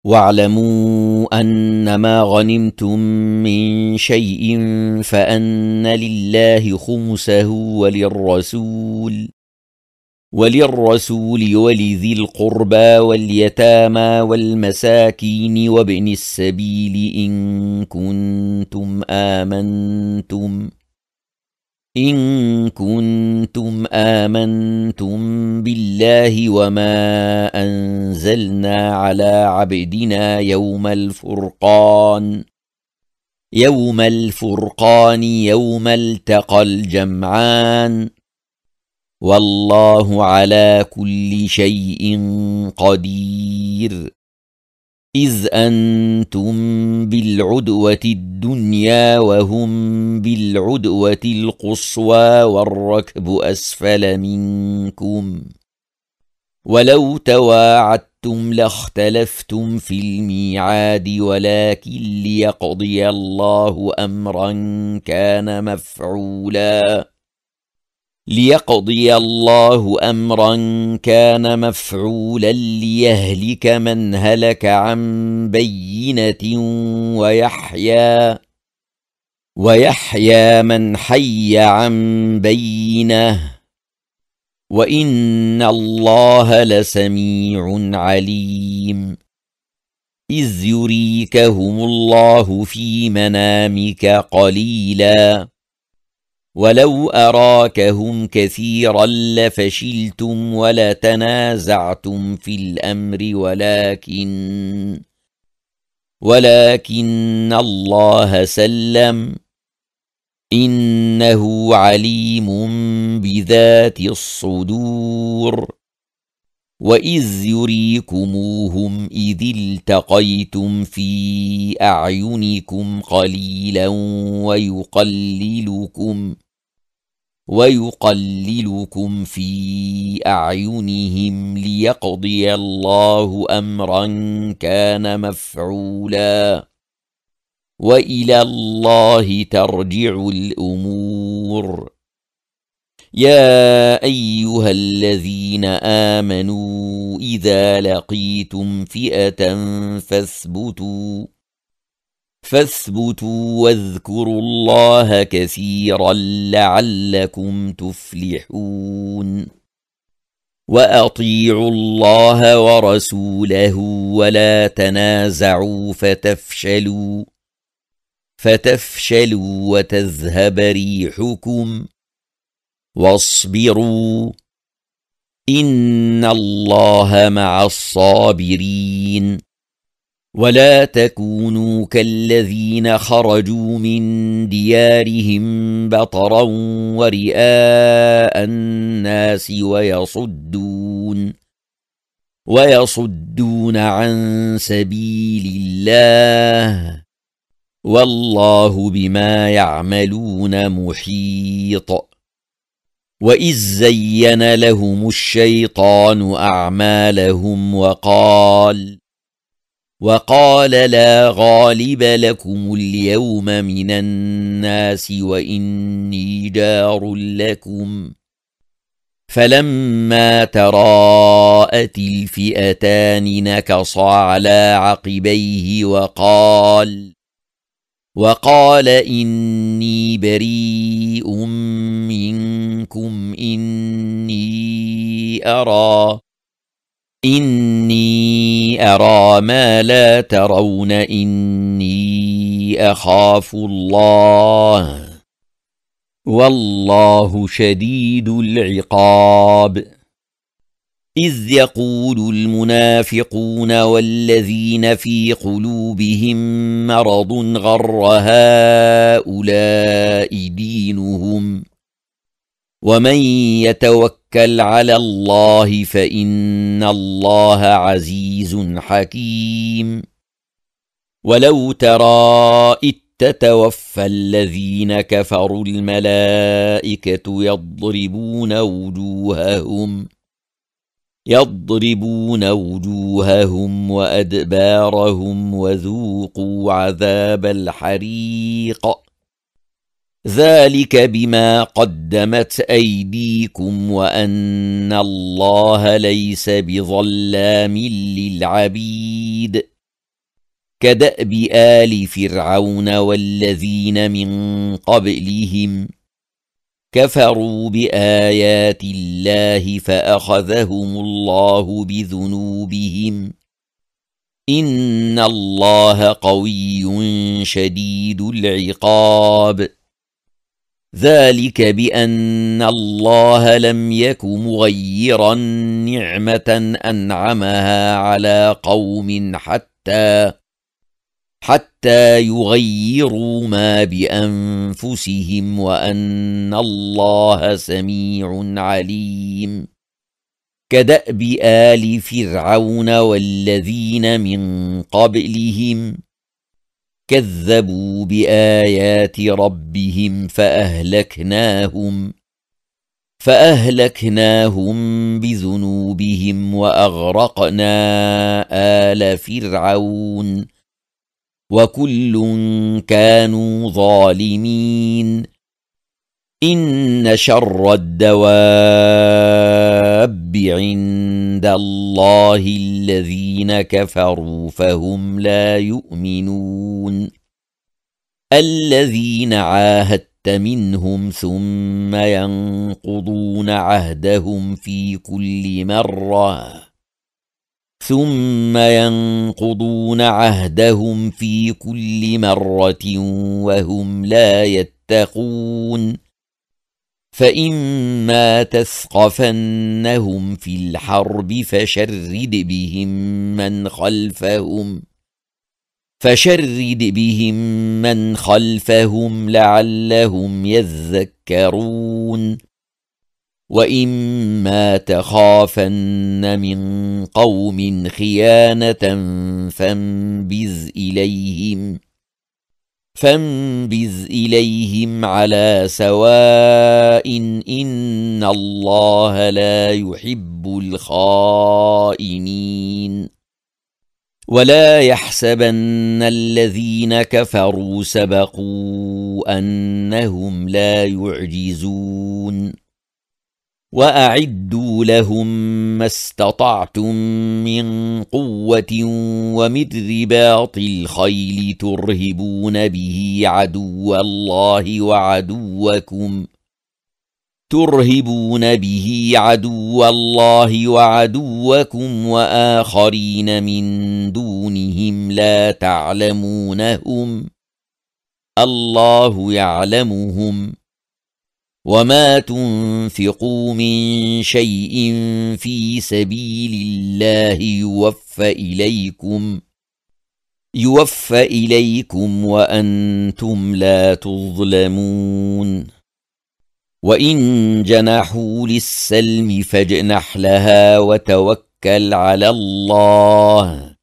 واعلموا أنما غنمتم من شيء فأن لله خمسه وللرسول ولذي القربى واليتامى والمساكين وابن السبيل إن كنتم آمنتم بالله وما أنزلنا على عبدنا يوم الفرقان يوم التقى الجمعان والله على كل شيء قدير. إذ أنتم بالعدوة الدنيا وهم بالعدوة القصوى والركب أسفل منكم ولو تواعدتم لاختلفتم في الميعاد ولكن ليقضي الله أمرا كان مفعولا ليهلك من هلك عن بينة ويحيى من حي عن بينة وإن الله لسميع عليم. إذ يريكهم الله في منامك قليلا ولو أراكهم كثيرا لفشلتم ولتنازعتم في الأمر ولكن الله سلم إنه عليم بذات الصدور. وإذ يريكموهم إذ التقيتم في أعينكم قليلا ويقللكم في أعينهم ليقضي الله أمرا كان مفعولا وإلى الله ترجع الأمور. يا أيها الذين آمنوا إذا لقيتم فئة فاثبتوا واذكروا الله كثيرا لعلكم تفلحون. وأطيعوا الله ورسوله ولا تنازعوا فتفشلوا وتذهب ريحكم واصبروا إن الله مع الصابرين. ولا تكونوا كالذين خرجوا من ديارهم بطرا ورئاء الناس ويصدون عن سبيل الله والله بما يعملون محيط. وإذ زين لهم الشيطان أعمالهم وقال لا غالب لكم اليوم من الناس وإني جار لكم فلما تراءت الفئتان نكص على عقبيه وقال إني بريء منكم إني أرى ما لا ترون إني أخاف الله والله شديد العقاب. إذ يقول المنافقون والذين في قلوبهم مرض غر هؤلاء دينهم ومن يتوكل على الله فإن الله عزيز حكيم. ولو ترى إذ تتوفى الذين كفروا الملائكة يضربون وجوههم وأدبارهم وذوقوا عذاب الحريق ذلك بما قدمت أيديكم وأن الله ليس بظلام للعبيد. كدأب آل فرعون والذين من قبلهم كفروا بآيات الله فأخذهم الله بذنوبهم إن الله قوي شديد العقاب ذلك بأن الله لم يك مغيرا نعمة أنعمها على قوم حتى يغيروا ما بأنفسهم وأن الله سميع عليم كدأب آل فرعون والذين من قبلهم كذبوا بآيات ربهم فأهلكناهم بذنوبهم وأغرقنا آل فرعون وكل كانوا ظالمين إن شر الدواب عند الله الذين كفروا فهم لا يؤمنون الذين عاهدت منهم ثم ينقضون عهدهم في كل مرة وهم لا يتقون فإما تثقفنهم في الحرب فشرد بهم من خلفهم لعلهم يذكرون وإما تخافن من قوم خيانة فانبذ إليهم على سواء إن الله لا يحب الخائنين ولا يحسبن الذين كفروا سبقوا أنهم لا يعجزون وأعدوا لهم ما استطعتم من قوة ومن رباط الخيل ترهبون به عدو الله وعدوكم وآخرين من دونهم لا تعلمونهم الله يعلمهم وما تنفقوا من شيء في سبيل الله يوفى إليكم وأنتم لا تظلمون وإن جنحوا للسلم فاجنح لها وتوكل على الله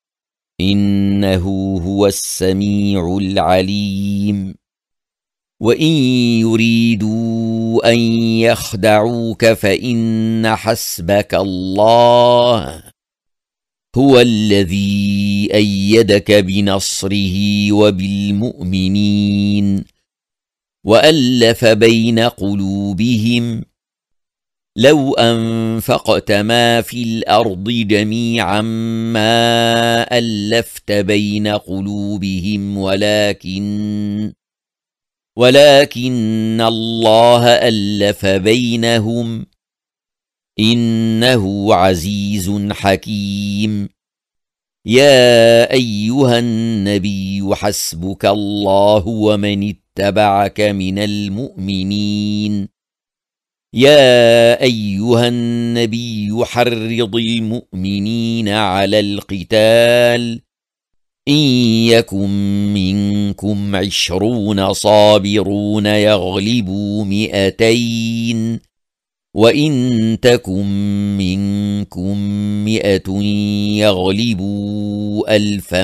إنه هو السميع العليم وإن يريدوا أن يخدعوك فإن حسبك الله هو الذي أيدك بنصره وبالمؤمنين وألف بين قلوبهم لو أنفقت ما في الأرض جميعا ما ألفت بين قلوبهم ولكن الله ألف بينهم إنه عزيز حكيم يا أيها النبي حسبك الله ومن اتبعك من المؤمنين يا أيها النبي حرض المؤمنين على القتال إن يكن منكم 20 صابرون يغلبوا 200 وإن تكن منكم 100 يغلبوا 1000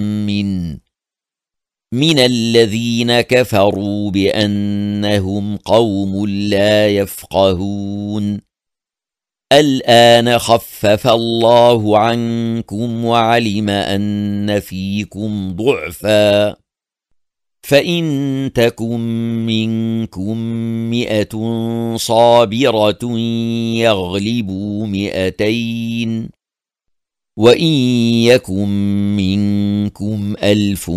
من الذين كفروا بأنهم قوم لا يفقهون الآن خفف الله عنكم وعلم أن فيكم ضعفا فإن تكن منكم 100 صابرة يغلبوا 200 وإن يكن منكم 1000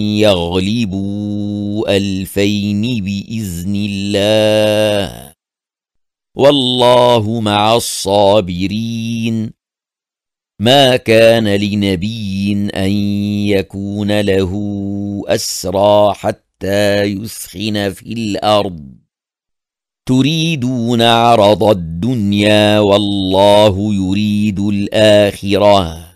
يغلبوا 2000 بإذن الله والله مع الصابرين. ما كان لنبي أن يكون له أسرى حتى يثخن في الأرض تريدون عرض الدنيا والله يريد الآخرة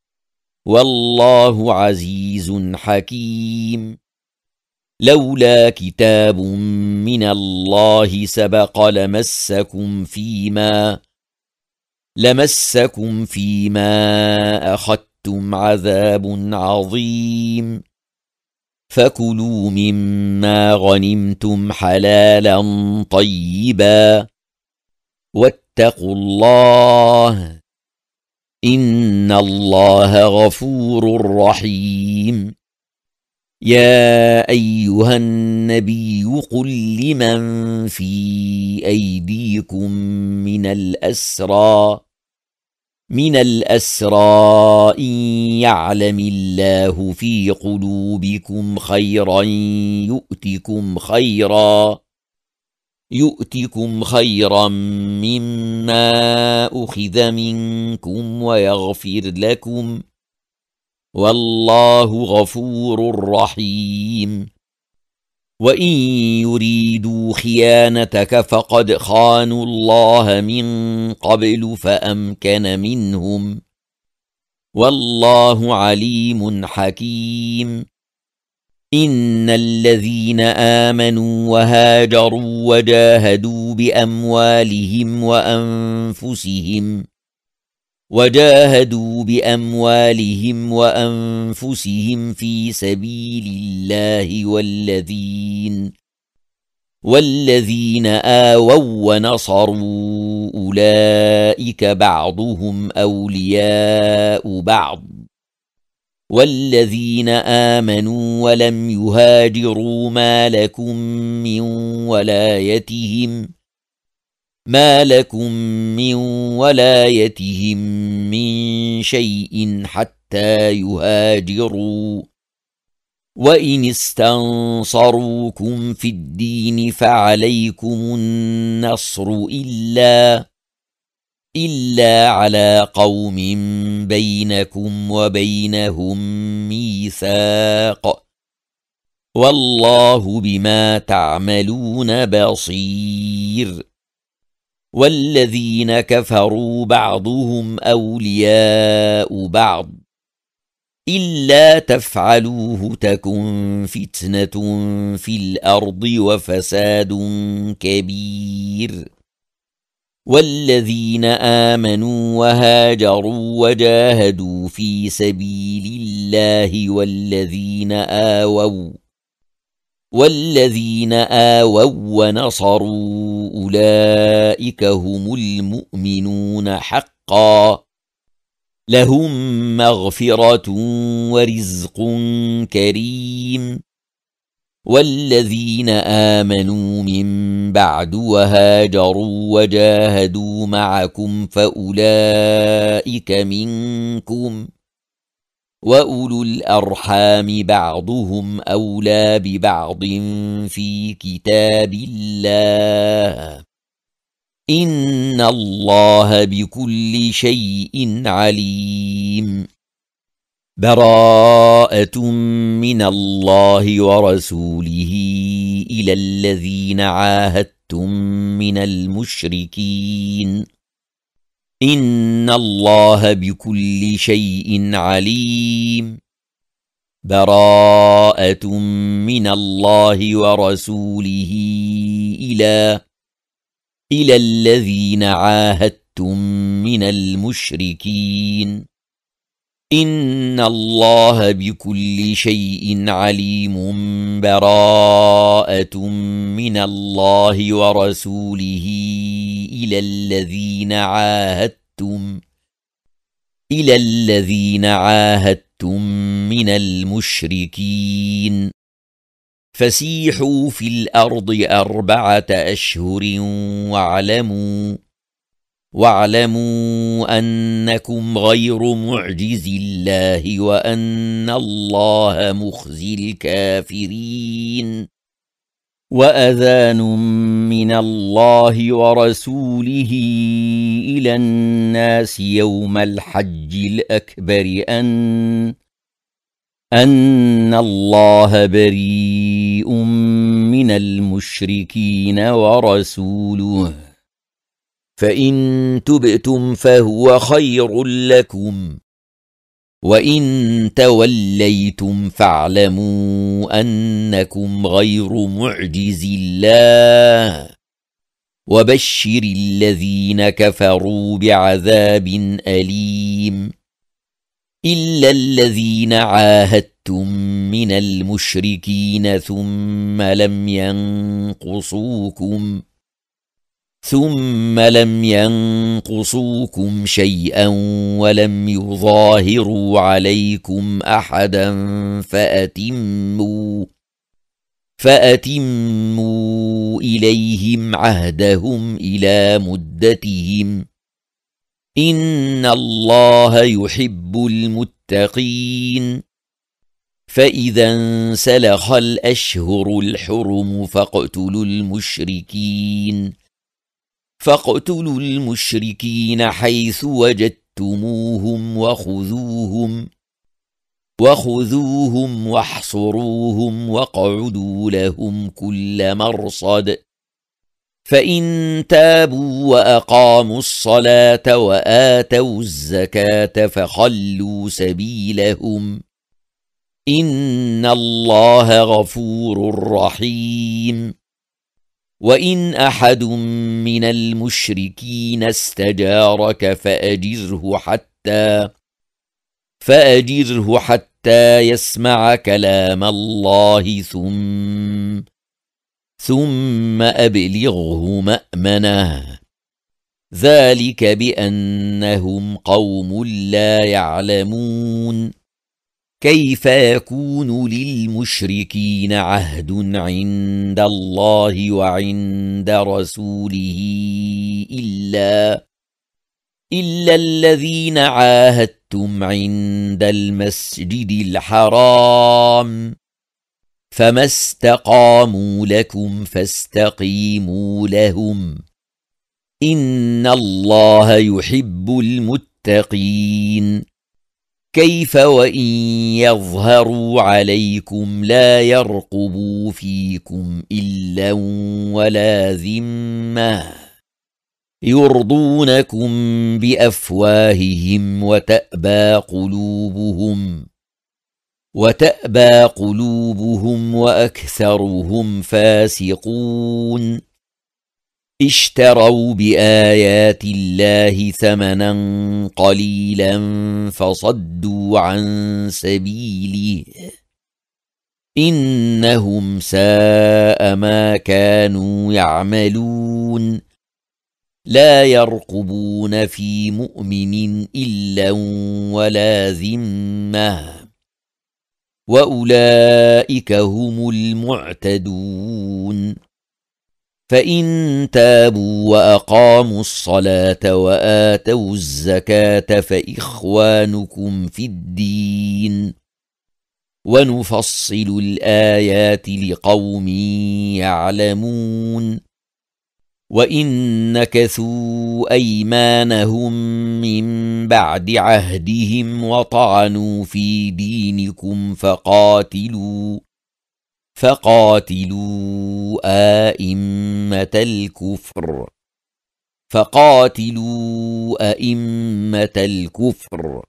والله عزيز حكيم. لولا كتاب من الله سبق لمسكم فيما أخذتم عذاب عظيم. فكلوا مما غنمتم حلالا طيبا واتقوا الله إن الله غفور رحيم. يا أيها النبي قل لمن في أيديكم من الأسرى إن يعلم الله في قلوبكم خيرا يؤتكم خيرا مما أخذ منكم ويغفر لكم والله غفور رحيم. وإن يريدوا خيانتك فقد خانوا الله من قبل فأمكن منهم والله عليم حكيم. إن الذين آمنوا وهاجروا وجاهدوا بأموالهم وأنفسهم في سبيل الله والذين آووا ونصروا أولئك بعضهم أولياء بعض والذين آمنوا ولم يهاجروا ما لكم من ولايتهم من شيء حتى يهاجروا. وإن استنصروكم في الدين فعليكم النصر إلا على قوم بينكم وبينهم ميثاق والله بما تعملون بصير. والذين كفروا بعضهم أولياء بعض إلا تفعلوه تكن فتنة في الأرض وفساد كبير. والذين آمنوا وهاجروا وجاهدوا في سبيل الله والذين آووا ونصروا أولئك هم المؤمنون حقا لهم مغفرة ورزق كريم. والذين آمنوا من بعد وهاجروا وجاهدوا معكم فأولئك منكم وأولو الأرحام بعضهم أولى ببعض في كتاب الله إن الله بكل شيء عليم. براءة من الله ورسوله إلى الذين عاهدتم من المشركين إن الله بكل شيء عليم. براءة من الله ورسوله إلى الذين عاهدتم من المشركين إن الله بكل شيء عليم. براءة من الله ورسوله إلى الذين عاهدتم من المشركين فسيحوا في الأرض 4 أشهر واعلموا أنكم غير معجز الله وأن الله مخزي الكافرين. وأذان من الله ورسوله إلى الناس يوم الحج الأكبر أن الله بريء من المشركين ورسوله، فإن تبتم فهو خير لكم، وإن توليتم فاعلموا أنكم غير معجز الله، وبشر الذين كفروا بعذاب أليم. إلا الذين عاهدتم من المشركين ثم لم ينقصوكم شيئا ولم يظاهروا عليكم أحدا فأتموا إليهم عهدهم إلى مدتهم، إن الله يحب المتقين. فإذا انسلخ الأشهر الحرم فاقتلوا المشركين حيث وجدتموهم وخذوهم واحصروهم واقعدوا لهم كل مرصد، فإن تابوا وأقاموا الصلاة وآتوا الزكاة فخلوا سبيلهم، إن الله غفور رحيم. وإن أحد من المشركين استجارك فأجره حتى يسمع كلام الله ثم أبلغه مأمنه، ذلك بأنهم قوم لا يعلمون. كيف يكون للمشركين عهد عند الله وعند رسوله إلا الذين عاهدتم عند المسجد الحرام، فما استقاموا لكم فاستقيموا لهم، إن الله يحب المتقين. كيف وإن يظهروا عليكم لا يرقبوا فيكم إلا ولا ذمة، يرضونكم بأفواههم وتأبى قلوبهم وأكثرهم فاسقون. اشتروا بآيات الله ثمنا قليلا فصدوا عن سبيله، إنهم ساء ما كانوا يعملون. لا يرقبون في مؤمن إلا ولا ذمة، وأولئك هم المعتدون. فإن تابوا وأقاموا الصلاة وآتوا الزكاة فإخوانكم في الدين، ونفصل الآيات لقوم يعلمون. وإن نكثوا أيمانهم من بعد عهدهم وطعنوا في دينكم فقاتلوا أئمة الكفر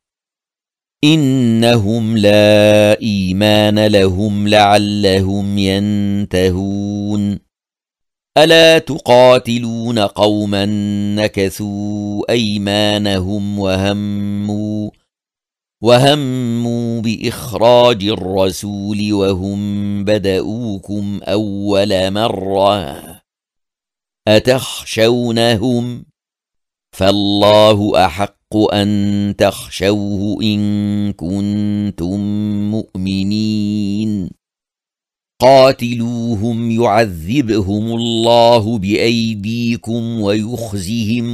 إنهم لا إيمان لهم لعلهم ينتهون. ألا تقاتلون قوما نكثوا أيمانهم وهموا بإخراج الرسول وهم بدؤوكم أول مرة، أتخشونهم؟ فالله أحق أن تخشوه إن كنتم مؤمنين. قاتلوهم يعذبهم الله بأيديكم ويخزهم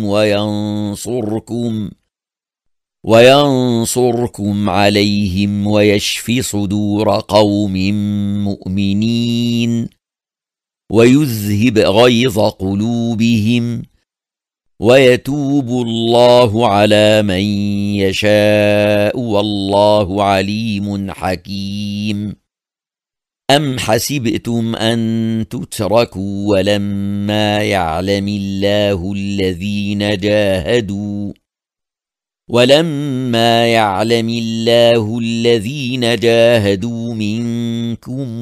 وينصركم عليهم ويشف صدور قوم مؤمنين ويذهب غيظ قلوبهم ويتوب الله على من يشاء والله عليم حكيم. أم حسبتم أن تتركوا ولما يعلم الله الذين جاهدوا منكم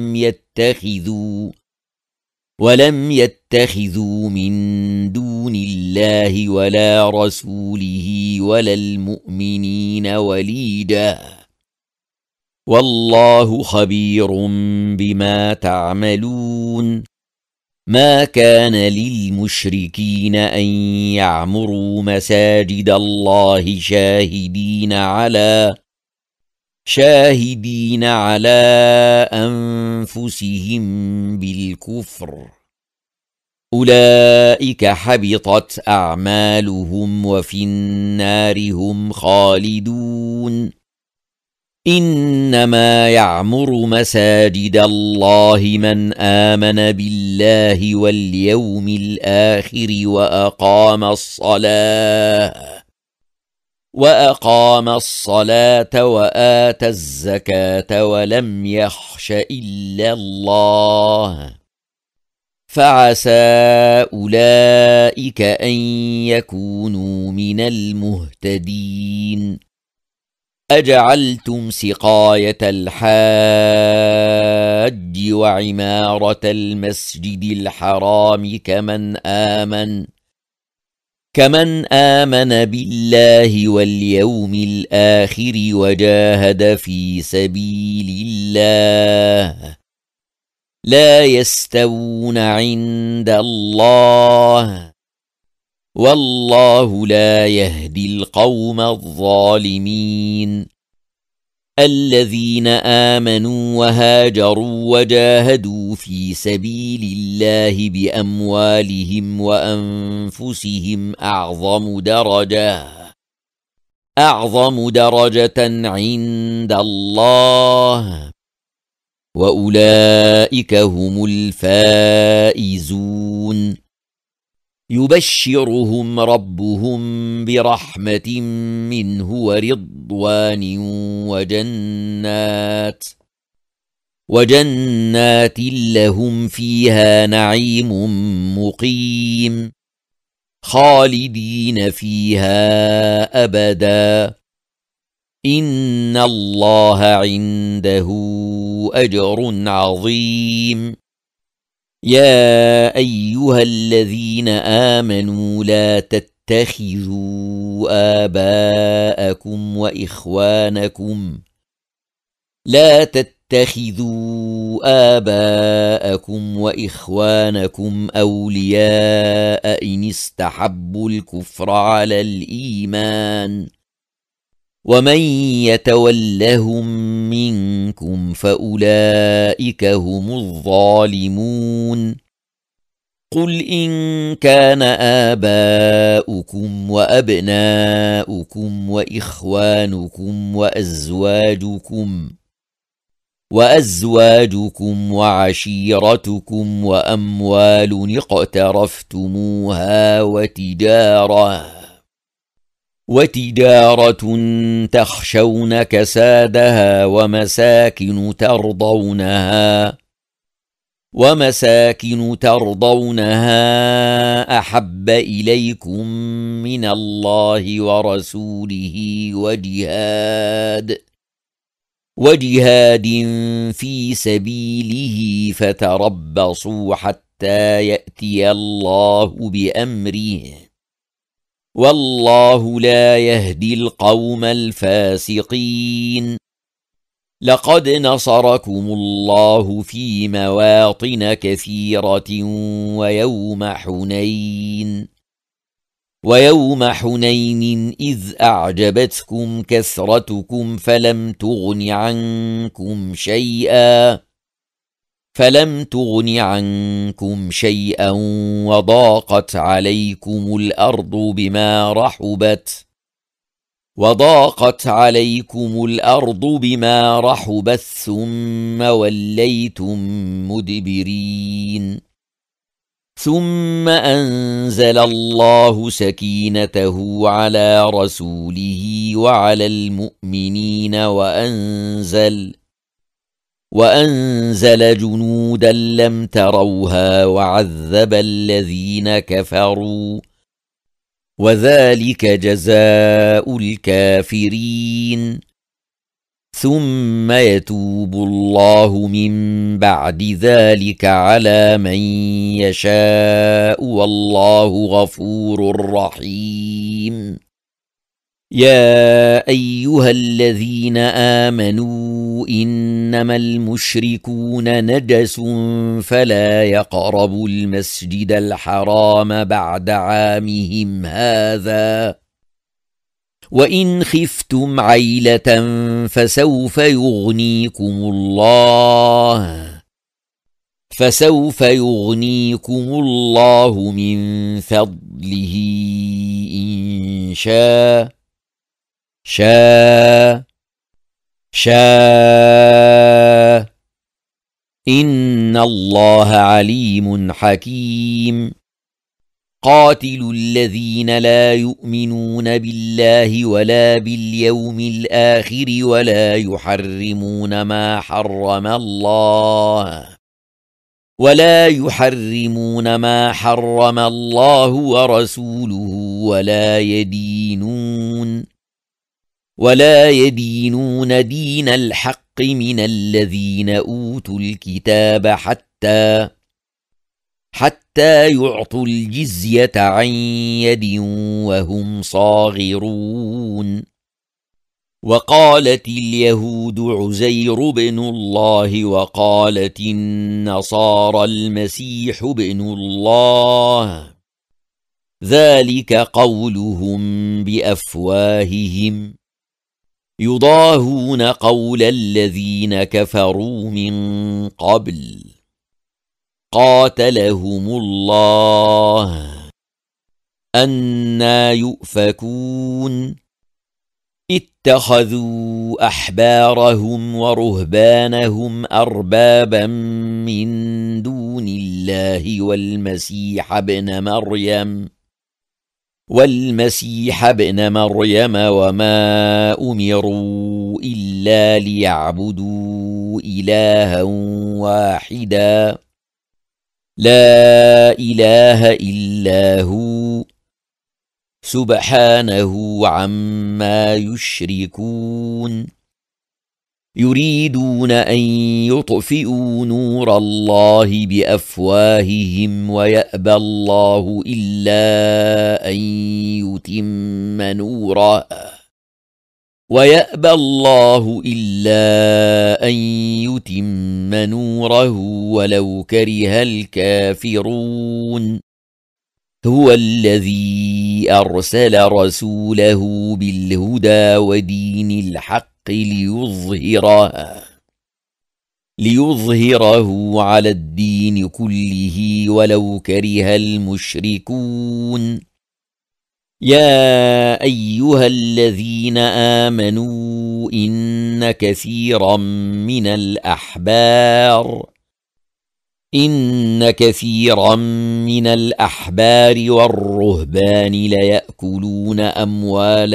ولم يتخذوا من دون الله ولا رسوله ولا المؤمنين وليجا والله خبير بما تعملون. ما كان للمشركين أن يعمروا مساجد الله شاهدين على أنفسهم بالكفر، أولئك حبطت أعمالهم وفي النار هم خالدون. إنما يعمر مساجد الله من آمن بالله واليوم الآخر وأقام الصلاة وآتى الزكاة ولم يخش إلا الله، فعسى أولئك أن يكونوا من المهتدين. أجعلتم سقاية الحاج وعمارة المسجد الحرام كمن آمن بالله واليوم الآخر وجاهد في سبيل الله لا يستوون عند الله، والله لا يهدي القوم الظالمين. الذين آمنوا وهاجروا وجاهدوا في سبيل الله بأموالهم وأنفسهم أعظم درجة عند الله، وأولئك هم الفائزون. يبشرهم ربهم برحمة منه ورضوان وجنات لهم فيها نعيم مقيم خالدين فيها أبدا، إن الله عنده أجر عظيم. يا أيها الذين آمنوا لا تتخذوا آباءكم وإخوانكم أولياء إن استحبوا الكفر على الإيمان، ومن يتولهم منكم فأولئك هم الظالمون. قل إن كان آباؤكم وأبناؤكم وإخوانكم وأزواجكم وعشيرتكم وأموال اقترفتموها وتجارة تخشون كسادها ومساكن ترضونها أحب إليكم من الله ورسوله وجهاد في سبيله فتربصوا حتى يأتي الله بأمره، والله لا يهدي القوم الفاسقين. لقد نصركم الله في مواطن كثيرة ويوم حنين إذ أعجبتكم كثرتكم فلم تغن عنكم شيئا فلم تغن عنكم شيئا وضاقت عليكم الأرض بما رحبت ثم وليتم مدبرين ثم أنزل الله سكينته على رسوله وعلى المؤمنين وأنزل جنودا لم تروها وعذب الذين كفروا وذلك جزاء الكافرين ثم يتوب الله من بعد ذلك على من يشاء والله غفور رحيم يا أيها الذين آمنوا إنما المشركون نجس فلا يقربوا المسجد الحرام بعد عامهم هذا وإن خفتم عيلة فسوف يغنيكم الله من فضله إن شاء إن الله عليم حكيم قاتلوا الذين لا يؤمنون بالله ولا باليوم الآخر ولا يحرمون ما حرم الله ورسوله ولا يدينون دين الحق من الذين أوتوا الكتاب حتى يعطوا الجزية عن يد وهم صاغرون وقالت اليهود عزير بن الله وقالت النصارى المسيح بن الله ذلك قولهم بأفواههم يضاهون قول الذين كفروا من قبل قاتلهم الله أنى يؤفكون اتخذوا أحبارهم ورهبانهم أربابا من دون الله والمسيح ابن مريم وما أمروا إلا ليعبدوا إلها واحدا لا إله إلا هو سبحانه عما يشركون يريدون أن يطفئوا نور الله بأفواههم ويأبى الله إلا أن يتم نوره ولو كره الكافرون هو الذي أرسل رسوله بالهدى ودين الحق ليظهره على الدين كله ولو كره المشركون يا أيها الذين آمنوا إن كثيرا من الأحبار والرهبان ليأكلون أموال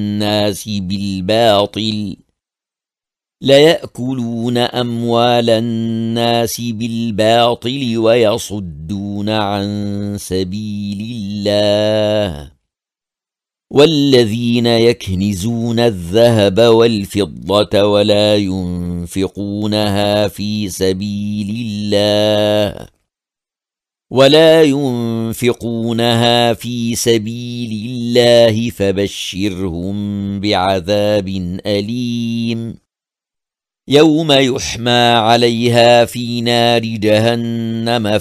الناس بالباطل ويصدون عن سبيل الله والذين يكنزون الذهب والفضة ولا ينفقونها في سبيل الله فبشرهم بعذاب أليم يوم يحمى عليها في نار جهنم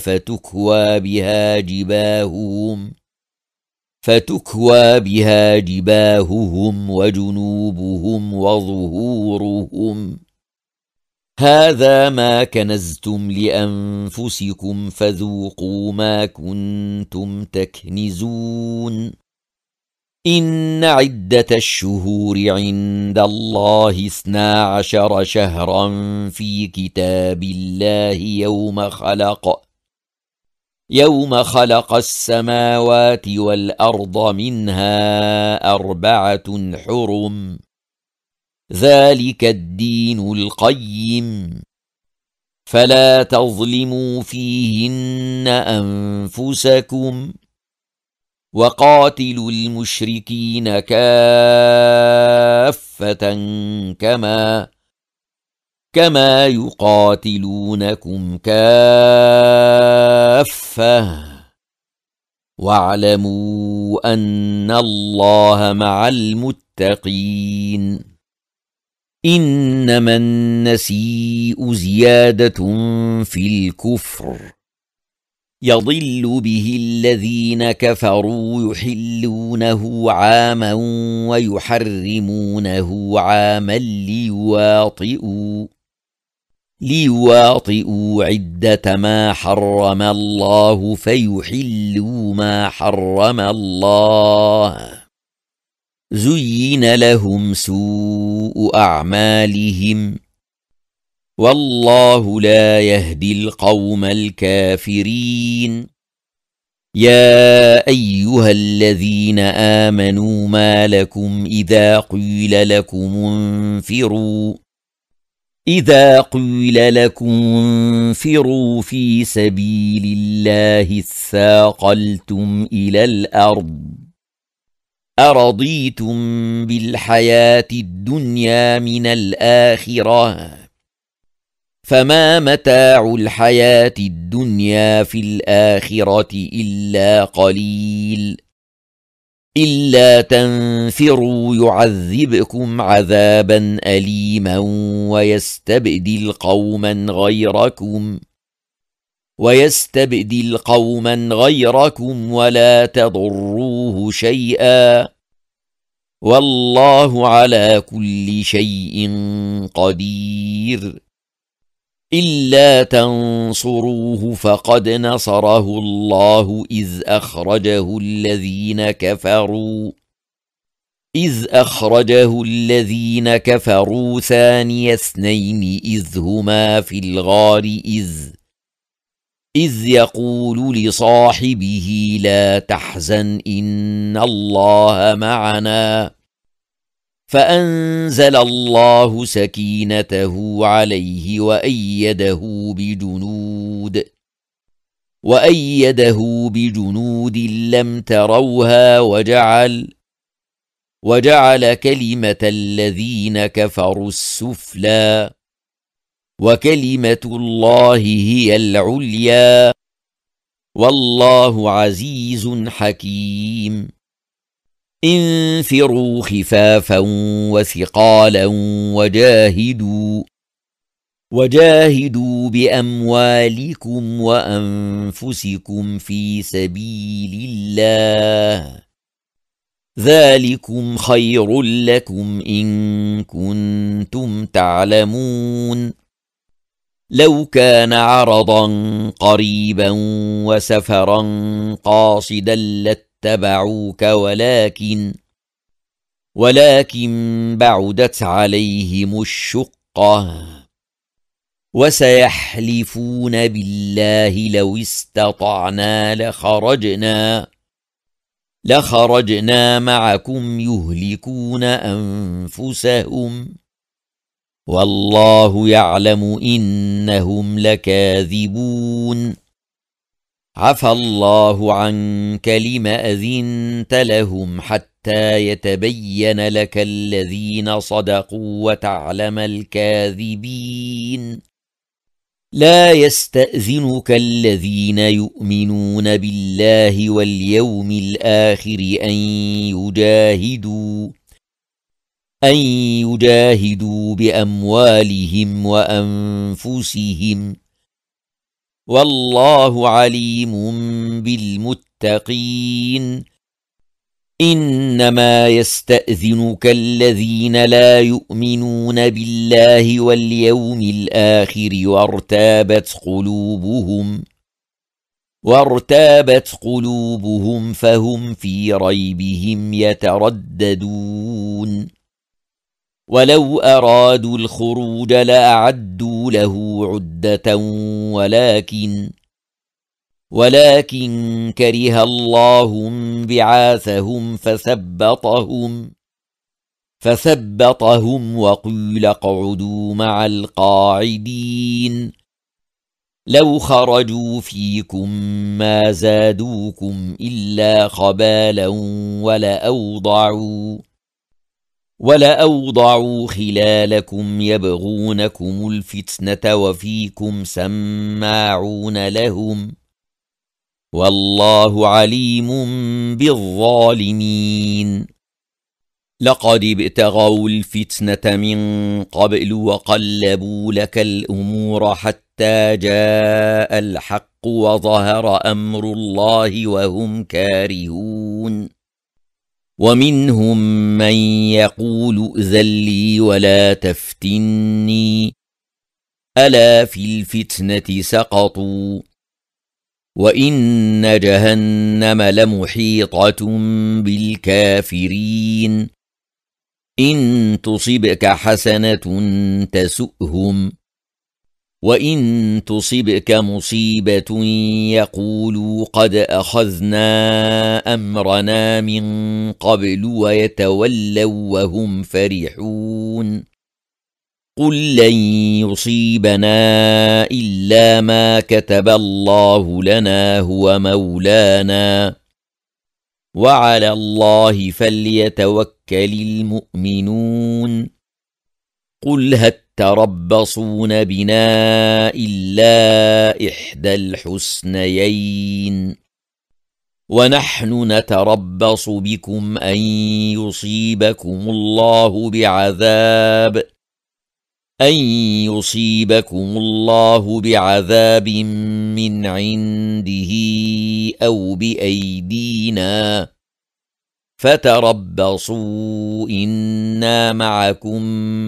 فتكوى بها جباههم وجنوبهم وظهورهم هذا ما كنزتم لأنفسكم فذوقوا ما كنتم تكنزون إن عدة الشهور عند الله 12 شهرا في كتاب الله يوم خلق السماوات والأرض منها 4 حرم ذلك الدين القيم فلا تظلموا فيهن أنفسكم وقاتلوا المشركين كافة كما يقاتلونكم كافة واعلموا أن الله مع المتقين إنما النسيء زيادة في الكفر يضل به الذين كفروا يحلونه عاما ويحرمونه عاما ليواطئوا عدة ما حرم الله فيحلوا ما حرم الله زين لهم سوء أعمالهم والله لا يهدي القوم الكافرين يا أيها الذين آمنوا ما لكم إذا قيل لكم انفروا في سبيل الله اثاقلتم إلى الأرض أرضيتم بالحياة الدنيا من الآخرة فما متاع الحياة الدنيا في الآخرة إلا قليل إلا تنفروا يعذبكم عذابا أليما ويستبدل قوما غيركم ولا تضروه شيئا والله على كل شيء قدير إلا تنصروه فقد نصره الله إذ أخرجه الذين كفروا ثاني اثنين إذ هما في الغار إذ يقول لصاحبه لا تحزن إن الله معنا فأنزل الله سكينته عليه وأيده بجنود لم تروها وجعل كلمة الذين كفروا السفلى وكلمة الله هي العليا والله عزيز حكيم انفروا خفافا وثقالا وجاهدوا بأموالكم وأنفسكم في سبيل الله ذلكم خير لكم إن كنتم تعلمون لو كان عرضا قريبا وسفرا قاصدا لاتبعوك ولكن بعدت عليهم الشقة وسيحلفون بالله لو استطعنا لخرجنا معكم يهلكون أنفسهم والله يعلم إنهم لكاذبون عفى الله عنك لم أذنت لهم حتى يتبين لك الذين صدقوا وتعلم الكاذبين لا يستأذنك الذين يؤمنون بالله واليوم الآخر أن يجاهدوا بأموالهم وأنفسهم والله عليم بالمتقين إنما يستأذنك الذين لا يؤمنون بالله واليوم الآخر وارتابت قلوبهم فهم في ريبهم يترددون ولو أرادوا الخروج لأعدوا له عدة ولكن كره الله بعاثهم فثبطهم وقيل اقعدوا مع القاعدين لو خرجوا فيكم ما زادوكم إلا خبالا ولأوضعوا خلالكم يبغونكم الفتنة وفيكم سماعون لهم والله عليم بالظالمين لقد ابتغوا الفتنة من قبل وقلبوا لك الأمور حتى جاء الحق وظهر أمر الله وهم كارهون ومنهم من يقول ائذن لي ولا تفتني ألا في الفتنة سقطوا وإن جهنم لمحيطة بالكافرين إن تصبك حسنة تسؤهم وإن تصبك مصيبة يقولوا قد أخذنا أمرنا من قبل ويتولوا وهم فرحون قل لن يصيبنا إلا ما كتب الله لنا هو مولانا وعلى الله فليتوكل المؤمنون قل هل تربصون بنا إلا إحدى الحسنيين ونحن نتربص بكم أن يصيبكم الله بعذاب من عنده أو بأيدينا فتربصوا إنا معكم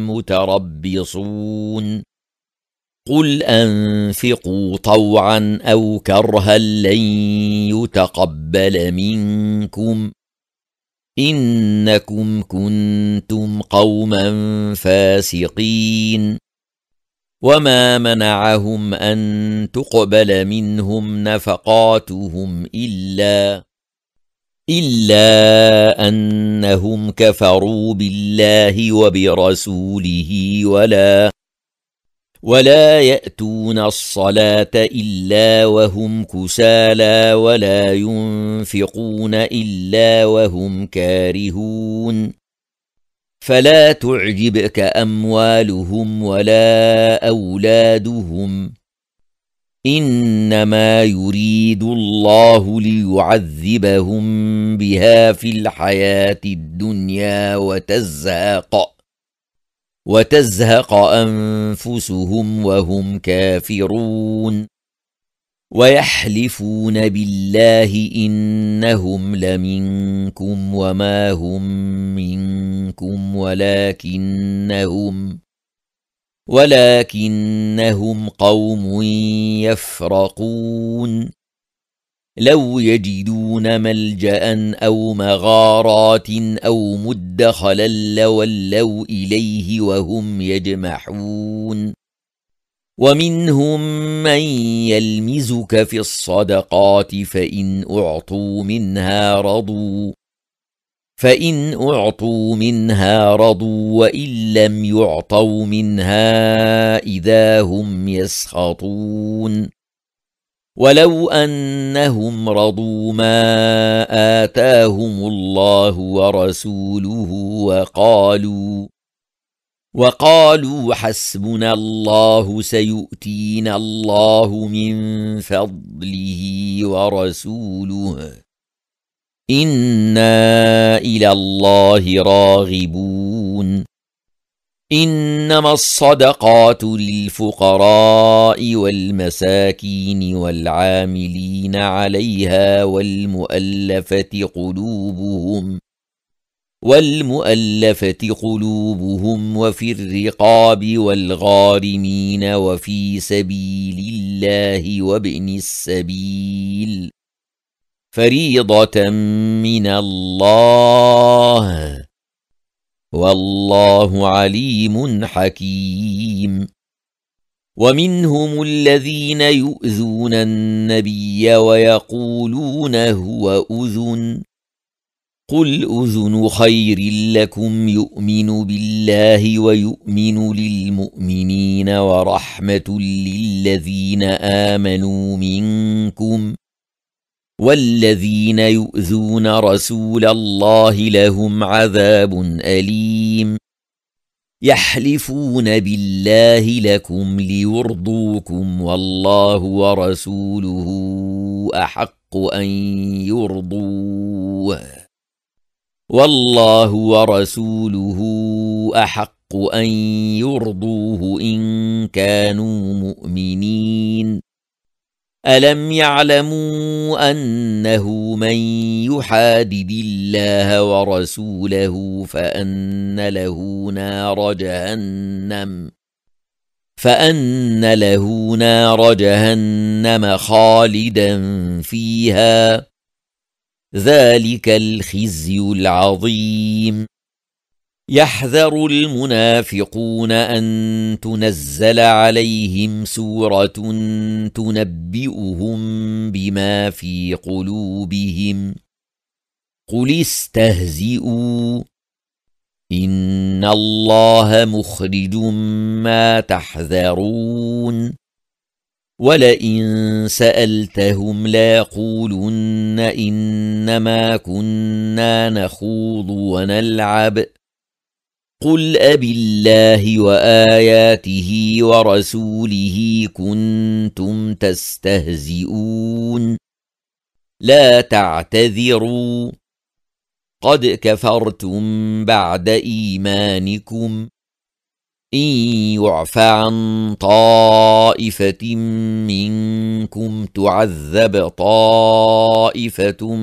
متربصون قل أنفقوا طوعا أو كرها لن يتقبل منكم إنكم كنتم قوما فاسقين وما منعهم أن تقبل منهم نفقاتهم إلا أنهم كفروا بالله وبرسوله ولا يأتون الصلاة إلا وهم كسالى ولا ينفقون إلا وهم كارهون فلا تعجبك أموالهم ولا أولادهم إنما يريد الله ليعذبهم بها في الحياة الدنيا وتزهق أنفسهم وهم كافرون ويحلفون بالله إنهم لمنكم وما هم منكم ولكنهم قوم يفرقون لو يجدون ملجأ أو مغارات أو مدخلا لولوا إليه وهم يجمحون ومنهم من يلمزك في الصدقات فإن أعطوا منها رضوا وإن لم يعطوا منها إذا هم يسخطون ولو أنهم رضوا ما آتاهم الله ورسوله وقالوا حسبنا الله سيؤتينا الله من فضله ورسوله إنا إلى الله راغبون إنما الصدقات للفقراء والمساكين والعاملين عليها والمؤلفة قلوبهم وفي الرقاب والغارمين وفي سبيل الله وابن السبيل فريضة من الله والله عليم حكيم. ومنهم الذين يؤذون النبي ويقولون هو أذن قل أذن خير لكم يؤمن بالله ويؤمن للمؤمنين ورحمة للذين آمنوا منكم والذين يؤذون رسول الله لهم عذاب أليم. يحلفون بالله لكم ليرضوكم والله ورسوله أحق أن يرضوه إن كانوا مؤمنين. ألم يعلموا أنه من يحادد الله ورسوله فأن له نار جهنم خالدا فيها ذلك الخزي العظيم. يحذر المنافقون أن تنزل عليهم سورة تنبئهم بما في قلوبهم قل استهزئوا إن الله مخرج ما تحذرون. ولئن سألتهم ليقولن إنما كنا نخوض ونلعب قل أبالله وآياته ورسوله كنتم تستهزئون لا تعتذروا قد كفرتم بعد إيمانكم إن يعف عن طائفة منكم تعذب طائفة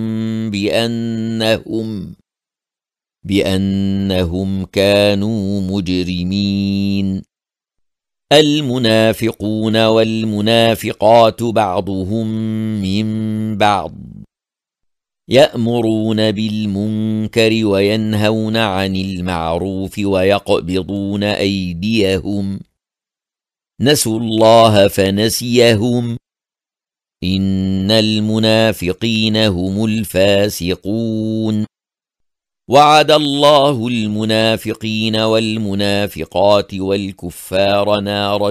بأنهم كانوا مجرمين. المنافقون والمنافقات بعضهم من بعض يأمرون بالمنكر وينهون عن المعروف ويقبضون أيديهم نسوا الله فنسيهم إن المنافقين هم الفاسقون. وعد الله المنافقين والمنافقات والكفار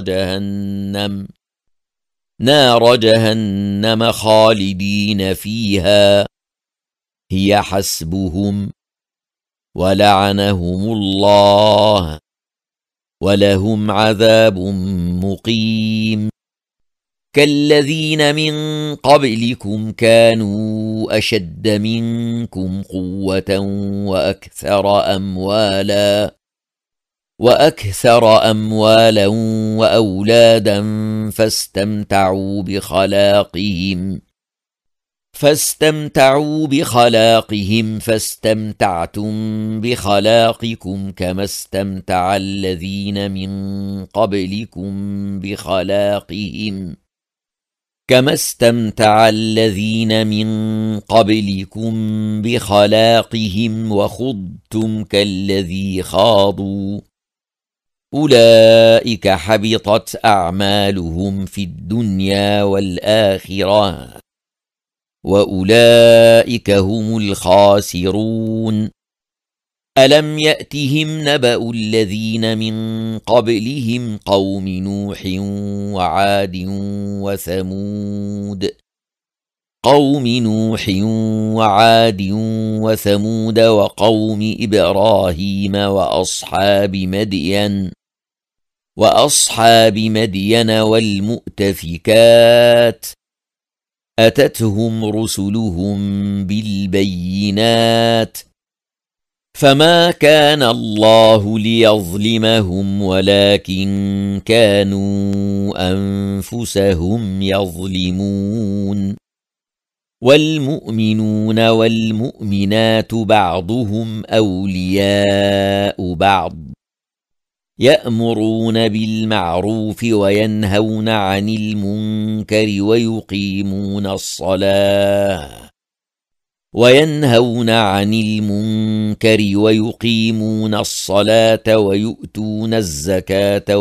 نار جهنم خالدين فيها هي حسبهم ولعنهم الله ولهم عذاب مقيم. كالذين من قبلكم كانوا أشد منكم قوة وأكثر أموالا وأولادا فاستمتعوا بخلاقهم فاستمتعتم بخلاقكم كما استمتع الذين من قبلكم بخلاقهم وخضتم كالذي خاضوا أولئك حبطت أعمالهم في الدنيا والآخرة وأولئك هم الخاسرون. ألم يأتهم نبأ الذين من قبلهم قوم نوح وعاد وثمود وقوم إبراهيم وأصحاب مدين والمؤتفكات أتتهم رسلهم بالبينات فما كان الله ليظلمهم ولكن كانوا أنفسهم يظلمون. والمؤمنون والمؤمنات بعضهم أولياء بعض، يأمرون بالمعروف وينهون عن المنكر ويقيمون الصلاة ويؤتون الزكاة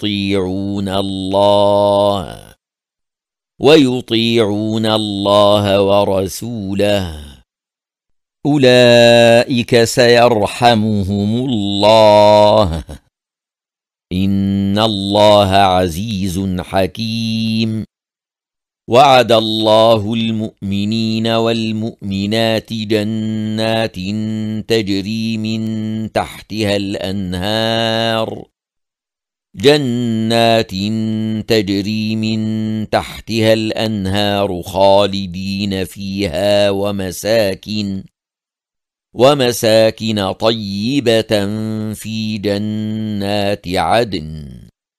ويطيعون الله ورسوله، أولئك سيرحمهم الله، إن الله عزيز حكيم. وعد الله المؤمنين والمؤمنات جنات تجري من تحتها الأنهار خالدين فيها، ومساكن طيبة في جنات عدن،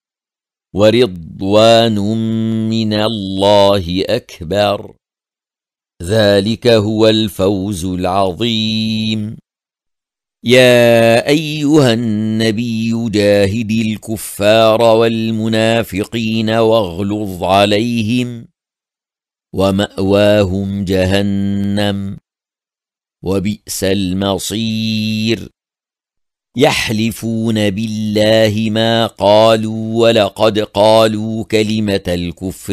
ورضوان من الله أكبر، ذلك هو الفوز العظيم. يا أيها النبي جاهد الكفار والمنافقين واغلظ عليهم، ومأواهم جهنم، وبئس المصير. يحلفون بالله ما قالوا ولقد قالوا كلمة الكفر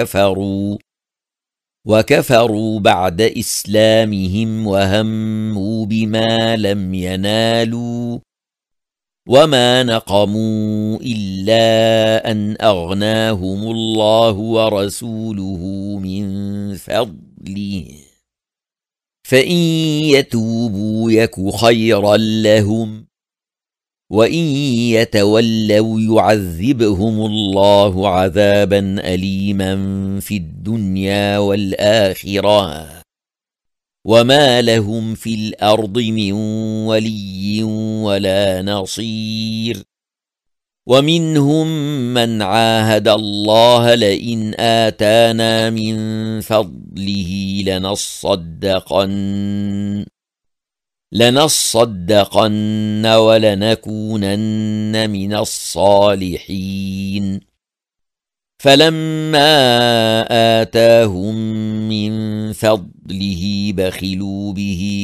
وكفروا بعد إسلامهم وهموا بما لم ينالوا، وما نقموا إلا أن أغناهم الله ورسوله من فضله، فإن يتوبوا يك خيرا لهم، وإن يتولوا يعذبهم الله عذابا أليما في الدنيا والآخرة، وما لهم في الأرض من ولي ولا نصير. ومنهم من عاهد الله لئن آتانا من فضله لنصدقن ولنكونن من الصالحين. فلما آتاهم من فضله بخلوا به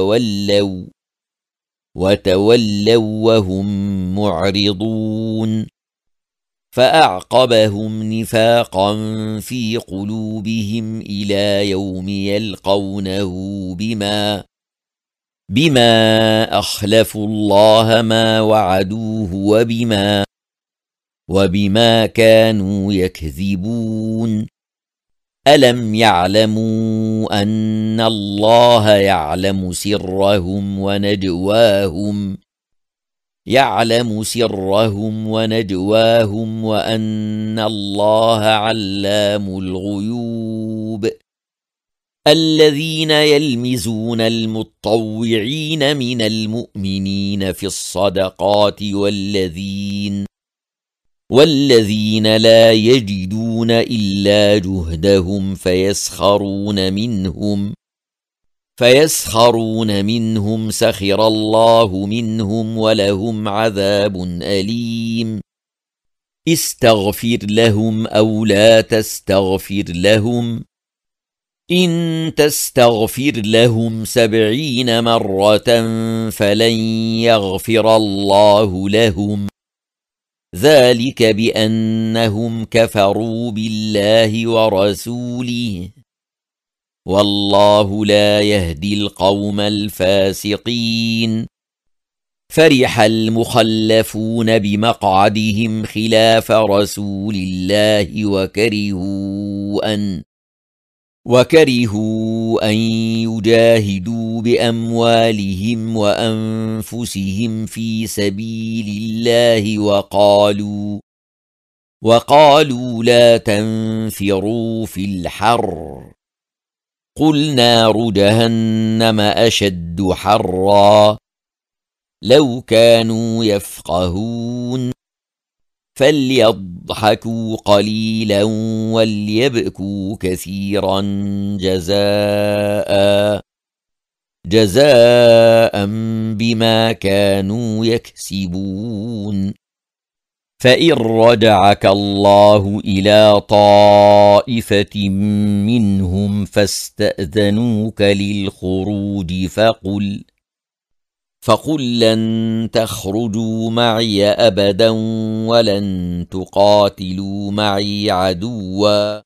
وتولوا وهم معرضون، فأعقبهم نفاقا في قلوبهم إلى يوم يلقونه بما أخلفوا الله ما وعدوه وبما كانوا يكذبون. ألم يعلموا أن الله يعلم سرهم ونجواهم وأن الله علام الغيوب. الذين يلمزون المطوعين من المؤمنين في الصدقات والذين لا يجدون إلا جهدهم فيسخرون منهم سخر الله منهم ولهم عذاب أليم. استغفر لهم أو لا تستغفر لهم، إن تستغفر لهم 70 مرة فلن يغفر الله لهم، ذلك بأنهم كفروا بالله ورسوله، والله لا يهدي القوم الفاسقين. فرح المخلفون بمقعدهم خلاف رسول الله وكرهوا أن يجاهدوا بأموالهم وأنفسهم في سبيل الله وقالوا لا تنفروا في الحر، قل نار جهنم أشد حرا لو كانوا يفقهون فليضحكوا قليلا وليبكوا كثيرا جزاء بما كانوا يكسبون. فإن رجعك الله إلى طائفة منهم فاستأذنوك للخروج فقل لن تخرجوا معي أبدا ولن تقاتلوا معي عدوا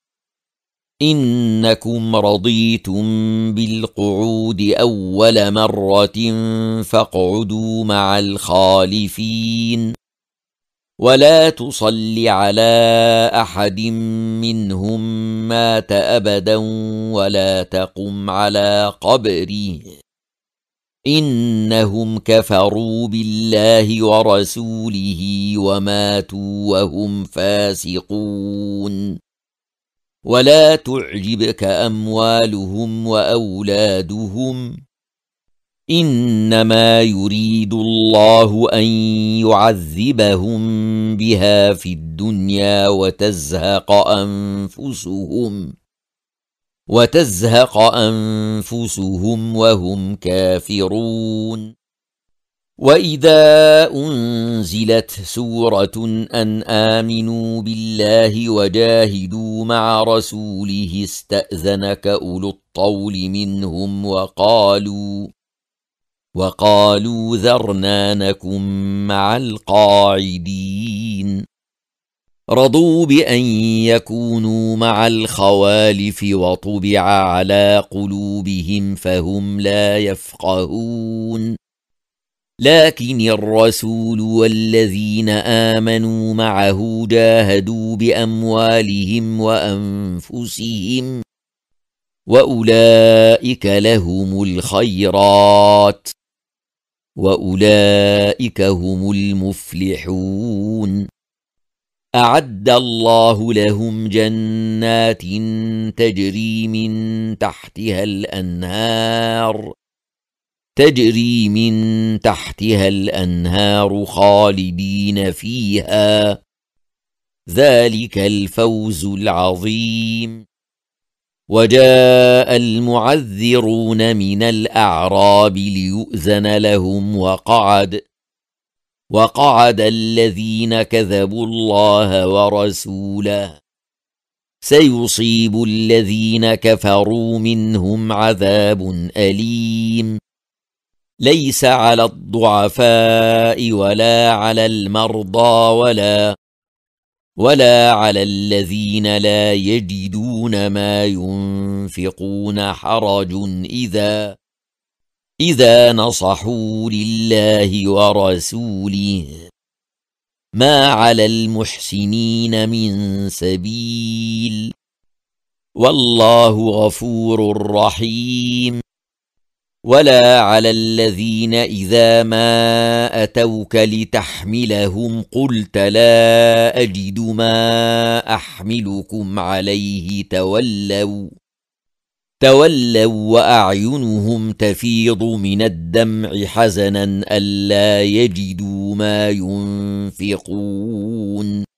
إنكم رضيتم بالقعود أول مرة فاقعدوا مع الخالفين ولا تصل على أحد منهم مات أبدا ولا تقم على قبره إنهم كفروا بالله ورسوله وماتوا وهم فاسقون. ولا تعجبك أموالهم وأولادهم إنما يريد الله أن يعذبهم بها في الدنيا وتزهق أنفسهم وهم كافرون. وإذا أنزلت سورة أن آمنوا بالله وجاهدوا مع رسوله استأذنك أولو الطول منهم وقالوا ذرنا نكن مع القاعدين. رضوا بأن يكونوا مع الخوالف وطبع على قلوبهم فهم لا يفقهون. لكن الرسول والذين آمنوا معه جاهدوا بأموالهم وأنفسهم وأولئك لهم الخيرات وأولئك هم المفلحون. أعد الله لهم جنات تجري من تحتها الأنهار خالدين فيها ذلك الفوز العظيم. وجاء المعذرون من الأعراب ليؤذن لهم وقعد الذين كذبوا الله ورسوله سيصيب الذين كفروا منهم عذاب أليم. ليس على الضعفاء ولا على المرضى ولا على الذين لا يجدون ما ينفقون حرج إذا نصحوا لله ورسوله ما على المحسنين من سبيل والله غفور رحيم. ولا على الذين إذا ما أتوك لتحملهم قلت لا أجد ما أحملكم عليه تولوا وأعينهم تفيض من الدمع حزنا ألا يجدوا ما ينفقون